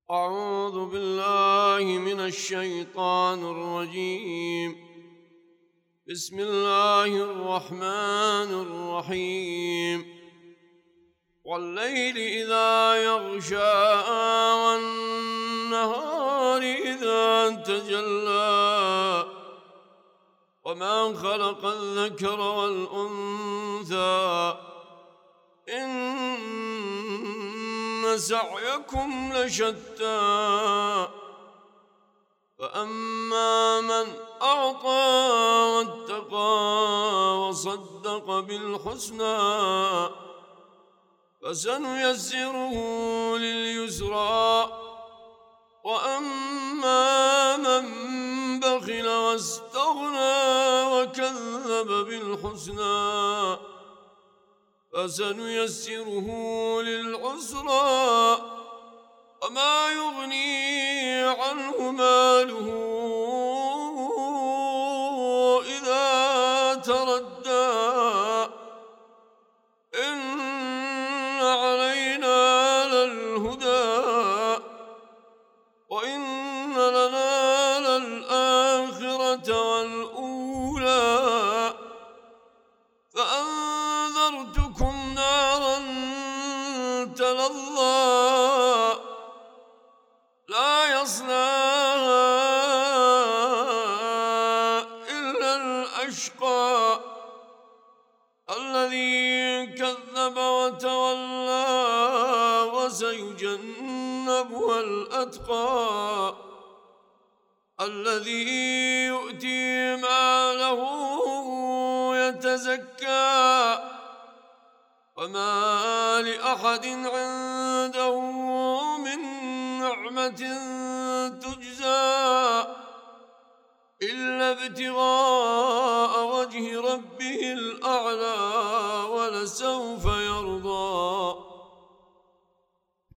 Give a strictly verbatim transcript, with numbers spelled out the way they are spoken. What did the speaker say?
أعوذ بالله من الشيطان الرجيم. بسم الله الرحمن الرحيم. والليل إذا يغشى والنهار إذا تجلى وما خلق الذكر والأنثى إن سعيكم لشتى فأما من أعطى واتقى وصدق بالحسنى فسنيسره لليسرى وأما من بخل واستغنى وكذب بالحسنى فسنيسره للعسرى وما يغني عنه ماله إذا تردى إن علينا للهدى وإن لنا للآخرة والأولى فأنذرتكم نارا تلظى لا يصلاها إلا الأشقى الذي كذب وتولى وسيجنبها الأتقى الذي يؤتي ماله يتزكى وما لأحد عنده من نعمة تجزى إلا ابتغاء وجه ربه الأعلى ولسوف